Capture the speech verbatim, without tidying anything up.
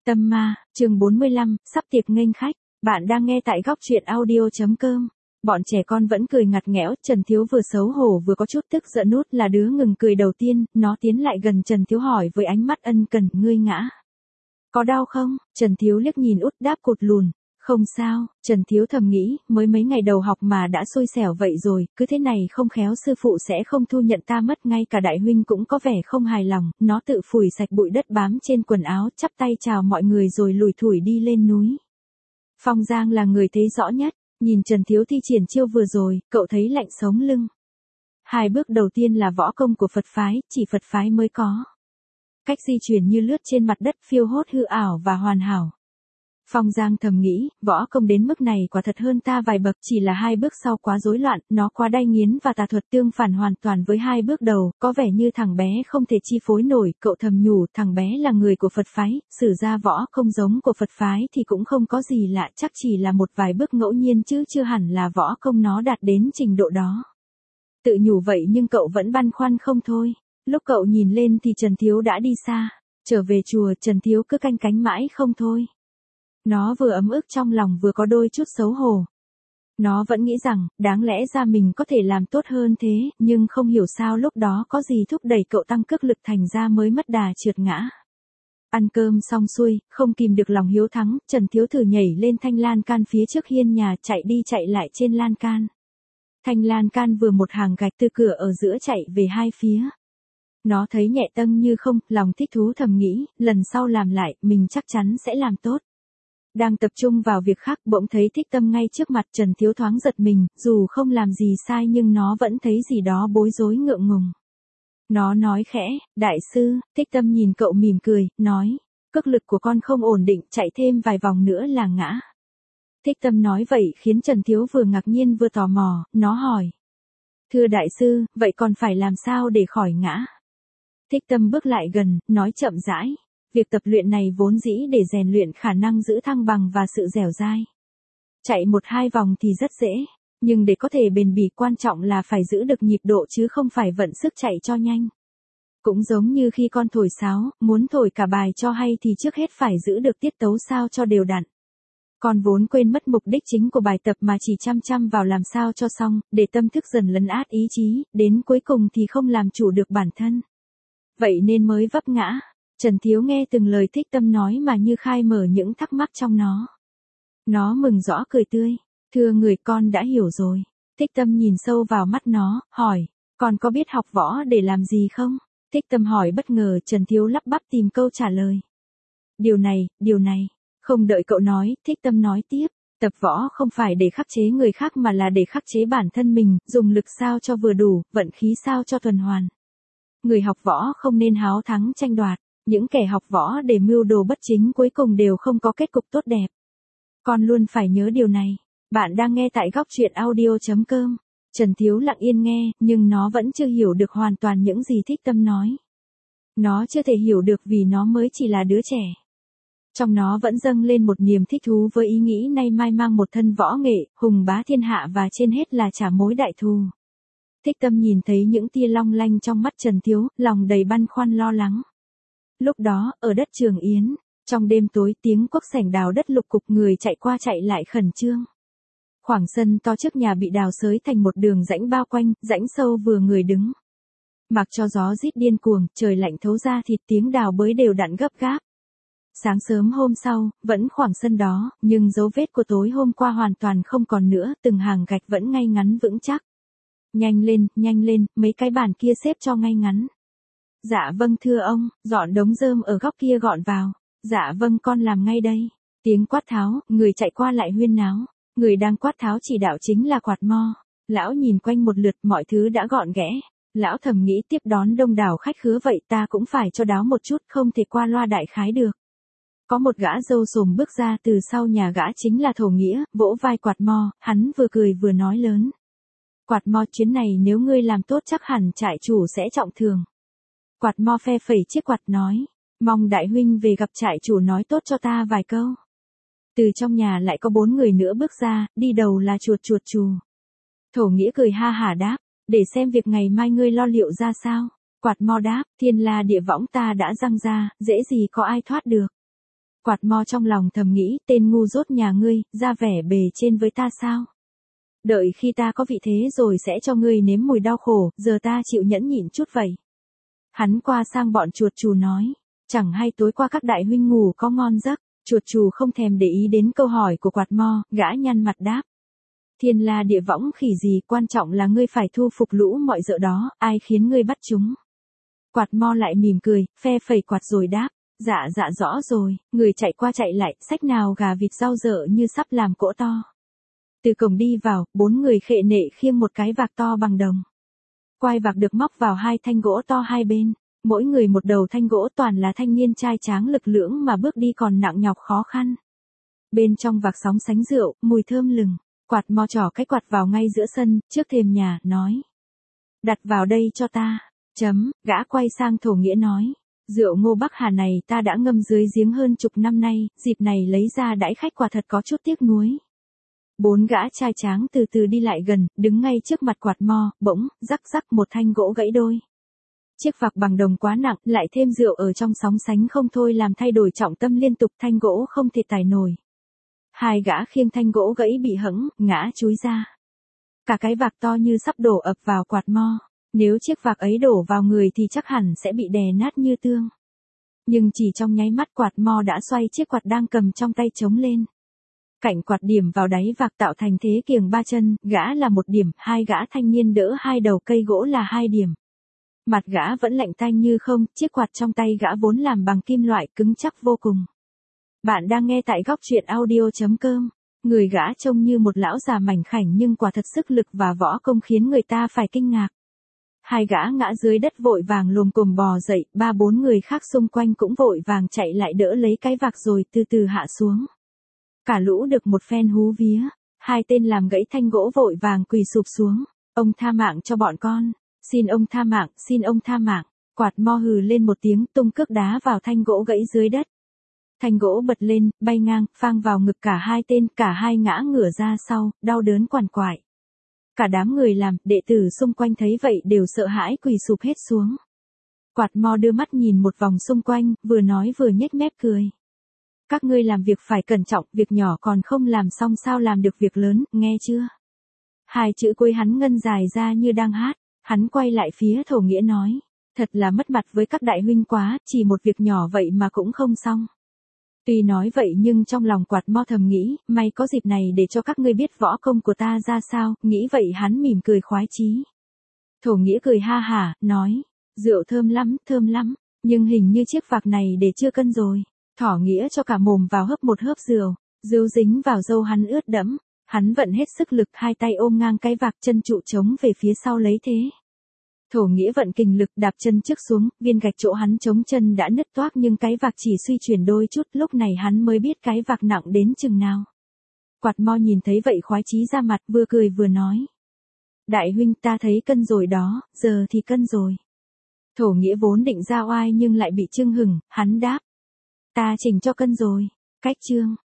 Tâm ma, chương bốn mươi lăm, sắp tiệc nghênh khách. Bạn đang nghe tại góc truyện audio.com. Bọn trẻ con vẫn cười ngặt nghẽo, Trần Thiếu vừa xấu hổ vừa có chút tức giận. Nút là đứa ngừng cười đầu tiên, nó tiến lại gần Trần Thiếu hỏi với ánh mắt ân cần, ngươi ngã. Có đau không? Trần Thiếu liếc nhìn út đáp cụt lùn. Không sao, Trần Thiếu thầm nghĩ, mới mấy ngày đầu học mà đã xui xẻo vậy rồi, cứ thế này không khéo sư phụ sẽ không thu nhận ta mất. Ngay cả đại huynh cũng có vẻ không hài lòng, nó tự phủi sạch bụi đất bám trên quần áo, chắp tay chào mọi người rồi lủi thủi đi lên núi. Phong Giang là người thấy rõ nhất, nhìn Trần Thiếu thi triển chiêu vừa rồi, cậu thấy lạnh sống lưng. Hai bước đầu tiên là võ công của Phật phái, chỉ Phật phái mới có. Cách di chuyển như lướt trên mặt đất, phiêu hốt hư ảo và hoàn hảo. Phong Giang thầm nghĩ, võ công đến mức này quả thật hơn ta vài bậc, chỉ là hai bước sau quá rối loạn, nó quá đay nghiến và tà thuật tương phản hoàn toàn với hai bước đầu, có vẻ như thằng bé không thể chi phối nổi. Cậu thầm nhủ, thằng bé là người của Phật phái, sử ra võ công giống của Phật phái thì cũng không có gì lạ, chắc chỉ là một vài bước ngẫu nhiên chứ chưa hẳn là võ công nó đạt đến trình độ đó. Tự nhủ vậy nhưng cậu vẫn băn khoăn không thôi. Lúc cậu nhìn lên thì Trần Thiếu đã đi xa. Trở về chùa, Trần Thiếu cứ canh cánh mãi không thôi. Nó vừa ấm ức trong lòng vừa có đôi chút xấu hổ. Nó vẫn nghĩ rằng, đáng lẽ ra mình có thể làm tốt hơn thế, nhưng không hiểu sao lúc đó có gì thúc đẩy cậu tăng cước lực thành ra mới mất đà trượt ngã. Ăn cơm xong xuôi, không kìm được lòng hiếu thắng, Trần Thiếu thử nhảy lên thanh lan can phía trước hiên nhà, chạy đi chạy lại trên lan can. Thanh lan can vừa một hàng gạch từ cửa ở giữa chạy về hai phía. Nó thấy nhẹ tâng như không, lòng thích thú thầm nghĩ, lần sau làm lại, mình chắc chắn sẽ làm tốt. Đang tập trung vào việc khác, bỗng thấy Thích Tâm ngay trước mặt. Trần Thiếu thoáng giật mình, dù không làm gì sai nhưng nó vẫn thấy gì đó bối rối ngượng ngùng. Nó nói khẽ, đại sư. Thích Tâm nhìn cậu mỉm cười, nói, cước lực của con không ổn định, chạy thêm vài vòng nữa là ngã. Thích Tâm nói vậy khiến Trần Thiếu vừa ngạc nhiên vừa tò mò, nó hỏi. Thưa đại sư, vậy còn phải làm sao để khỏi ngã? Thích Tâm bước lại gần, nói chậm rãi. Việc tập luyện này vốn dĩ để rèn luyện khả năng giữ thăng bằng và sự dẻo dai. Chạy một hai vòng thì rất dễ, nhưng để có thể bền bỉ quan trọng là phải giữ được nhịp độ chứ không phải vận sức chạy cho nhanh. Cũng giống như khi con thổi sáo, muốn thổi cả bài cho hay thì trước hết phải giữ được tiết tấu sao cho đều đặn. Con vốn quên mất mục đích chính của bài tập mà chỉ chăm chăm vào làm sao cho xong, để tâm thức dần lấn át ý chí, đến cuối cùng thì không làm chủ được bản thân. Vậy nên mới vấp ngã. Trần Thiếu nghe từng lời Thích Tâm nói mà như khai mở những thắc mắc trong nó. Nó mừng rõ cười tươi. Thưa người, con đã hiểu rồi. Thích Tâm nhìn sâu vào mắt nó, hỏi. Con có biết học võ để làm gì không? Thích Tâm hỏi bất ngờ. Trần Thiếu lắp bắp tìm câu trả lời. Điều này, điều này. Không đợi cậu nói, Thích Tâm nói tiếp. Tập võ không phải để khắc chế người khác mà là để khắc chế bản thân mình, dùng lực sao cho vừa đủ, vận khí sao cho tuần hoàn. Người học võ không nên háo thắng tranh đoạt. Những kẻ học võ để mưu đồ bất chính cuối cùng đều không có kết cục tốt đẹp. Con luôn phải nhớ điều này. Bạn đang nghe tại góc truyện audio.com. Trần Thiếu lặng yên nghe, nhưng nó vẫn chưa hiểu được hoàn toàn những gì Thích Tâm nói. Nó chưa thể hiểu được vì nó mới chỉ là đứa trẻ. Trong nó vẫn dâng lên một niềm thích thú với ý nghĩ nay mai mang một thân võ nghệ, hùng bá thiên hạ và trên hết là trả mối đại thù. Thích Tâm nhìn thấy những tia long lanh trong mắt Trần Thiếu, lòng đầy băn khoăn lo lắng. Lúc đó, ở đất Trường Yến, trong đêm tối tiếng cuốc sẻng đào đất lục cục, người chạy qua chạy lại khẩn trương. Khoảng sân to trước nhà bị đào xới thành một đường rãnh bao quanh, rãnh sâu vừa người đứng. Mặc cho gió rít điên cuồng, trời lạnh thấu da thịt, tiếng đào bới đều đặn gấp gáp. Sáng sớm hôm sau, vẫn khoảng sân đó, nhưng dấu vết của tối hôm qua hoàn toàn không còn nữa, từng hàng gạch vẫn ngay ngắn vững chắc. Nhanh lên, nhanh lên, mấy cái bàn kia xếp cho ngay ngắn. Dạ vâng thưa ông, dọn đống rơm ở góc kia gọn vào. Dạ vâng con làm ngay đây. Tiếng quát tháo, người chạy qua lại huyên náo. Người đang quát tháo chỉ đạo chính là Quạt Mo. Lão nhìn quanh một lượt, mọi thứ đã gọn ghẽ. Lão thầm nghĩ tiếp đón đông đảo khách khứa vậy ta cũng phải cho đáo một chút, không thể qua loa đại khái được. Có một gã râu xồm bước ra từ sau nhà gã chính là Thổ Nghĩa, vỗ vai Quạt Mo, hắn vừa cười vừa nói lớn. Quạt Mo, chuyến này nếu ngươi làm tốt chắc hẳn trại chủ sẽ trọng thưởng. Quạt Mo phe phẩy chiếc quạt nói, mong đại huynh về gặp trại chủ nói tốt cho ta vài câu. Từ trong nhà lại có bốn người nữa bước ra, đi đầu là Chuột Chuột Chù. Thổ Nghĩa cười ha hả đáp, để xem việc ngày mai ngươi lo liệu ra sao. Quạt Mo đáp, thiên la địa võng ta đã răng ra, dễ gì có ai thoát được. Quạt mo trong lòng thầm nghĩ, tên ngu dốt nhà ngươi, ra vẻ bề trên với ta sao? Đợi khi ta có vị thế rồi sẽ cho ngươi nếm mùi đau khổ, giờ ta chịu nhẫn nhịn chút vậy. Hắn qua sang bọn chuột chù nói, chẳng hay tối qua các đại huynh ngủ có ngon giấc, chuột chù không thèm để ý đến câu hỏi của quạt mo, gã nhăn mặt đáp. Thiên la địa võng khỉ gì, quan trọng là ngươi phải thu phục lũ mọi dợ đó, ai khiến ngươi bắt chúng. Quạt mo lại mỉm cười, phe phẩy quạt rồi đáp, dạ dạ rõ rồi, người chạy qua chạy lại, xách nào gà vịt rau dợ như sắp làm cỗ to. Từ cổng đi vào, bốn người khệ nệ khiêng một cái vạc to bằng đồng. Quai vạc được móc vào hai thanh gỗ to hai bên, mỗi người một đầu thanh gỗ, toàn là thanh niên trai tráng lực lưỡng mà bước đi còn nặng nhọc khó khăn. Bên trong vạc sóng sánh rượu, mùi thơm lừng, quạt mo trỏ cái quạt vào ngay giữa sân, trước thềm nhà, nói. Đặt vào đây cho ta, chấm, gã quay sang Thổ Nghĩa nói. Rượu Ngô Bắc Hà này ta đã ngâm dưới giếng hơn chục năm nay, dịp này lấy ra đãi khách quả thật có chút tiếc nuối. Bốn gã trai tráng từ từ đi lại gần, đứng ngay trước mặt quạt mo, bỗng, rắc rắc một thanh gỗ gãy đôi. Chiếc vạc bằng đồng quá nặng, lại thêm rượu ở trong sóng sánh không thôi làm thay đổi trọng tâm liên tục, thanh gỗ không thể tải nổi. Hai gã khiêng thanh gỗ gãy bị hẫng, ngã chúi ra. Cả cái vạc to như sắp đổ ập vào quạt mo. Nếu chiếc vạc ấy đổ vào người thì chắc hẳn sẽ bị đè nát như tương. Nhưng chỉ trong nháy mắt quạt mo đã xoay chiếc quạt đang cầm trong tay trống lên. Cạnh quạt điểm vào đáy vạc tạo thành thế kiềng ba chân, gã là một điểm, hai gã thanh niên đỡ hai đầu cây gỗ là hai điểm. Mặt gã vẫn lạnh tanh như không, chiếc quạt trong tay gã vốn làm bằng kim loại cứng chắc vô cùng. Bạn đang nghe tại góc truyện audio chấm com. Người gã trông như một lão già mảnh khảnh nhưng quả thật sức lực và võ công khiến người ta phải kinh ngạc. Hai gã ngã dưới đất vội vàng lồm cồm bò dậy, ba bốn người khác xung quanh cũng vội vàng chạy lại đỡ lấy cái vạc rồi từ từ hạ xuống. Cả lũ được một phen hú vía, hai tên làm gãy thanh gỗ vội vàng quỳ sụp xuống. Ông tha mạng cho bọn con, xin ông tha mạng, xin ông tha mạng. Quạt mo hừ lên một tiếng, tung cước đá vào thanh gỗ gãy dưới đất. Thanh gỗ bật lên, bay ngang, phang vào ngực cả hai tên, cả hai ngã ngửa ra sau, đau đớn quằn quại. Cả đám người làm, đệ tử xung quanh thấy vậy đều sợ hãi quỳ sụp hết xuống. Quạt mo đưa mắt nhìn một vòng xung quanh, vừa nói vừa nhếch mép cười. Các ngươi làm việc phải cẩn trọng, việc nhỏ còn không làm xong sao làm được việc lớn, nghe chưa? Hai chữ cuối hắn ngân dài ra như đang hát, hắn quay lại phía Thổ Nghĩa nói. Thật là mất mặt với các đại huynh quá, chỉ một việc nhỏ vậy mà cũng không xong. Tuy nói vậy nhưng trong lòng quạt mo thầm nghĩ, may có dịp này để cho các ngươi biết võ công của ta ra sao, nghĩ vậy hắn mỉm cười khoái chí. Thổ Nghĩa cười ha hả, nói, rượu thơm lắm, thơm lắm, nhưng hình như chiếc vạc này để chưa cân rồi. Thỏ Nghĩa cho cả mồm vào hớp một hớp rượu, rượu dính vào râu hắn ướt đẫm, hắn vận hết sức lực hai tay ôm ngang cái vạc, chân trụ trống về phía sau lấy thế. Thổ Nghĩa vận kình lực đạp chân trước xuống, viên gạch chỗ hắn chống chân đã nứt toác nhưng cái vạc chỉ suy chuyển đôi chút, lúc này hắn mới biết cái vạc nặng đến chừng nào. Quạt mo nhìn thấy vậy khoái chí ra mặt, vừa cười vừa nói. Đại huynh ta thấy cân rồi đó, giờ thì cân rồi. Thổ Nghĩa vốn định ra oai nhưng lại bị chưng hửng, hắn đáp. Ta chỉnh cho cân rồi. Cách chương.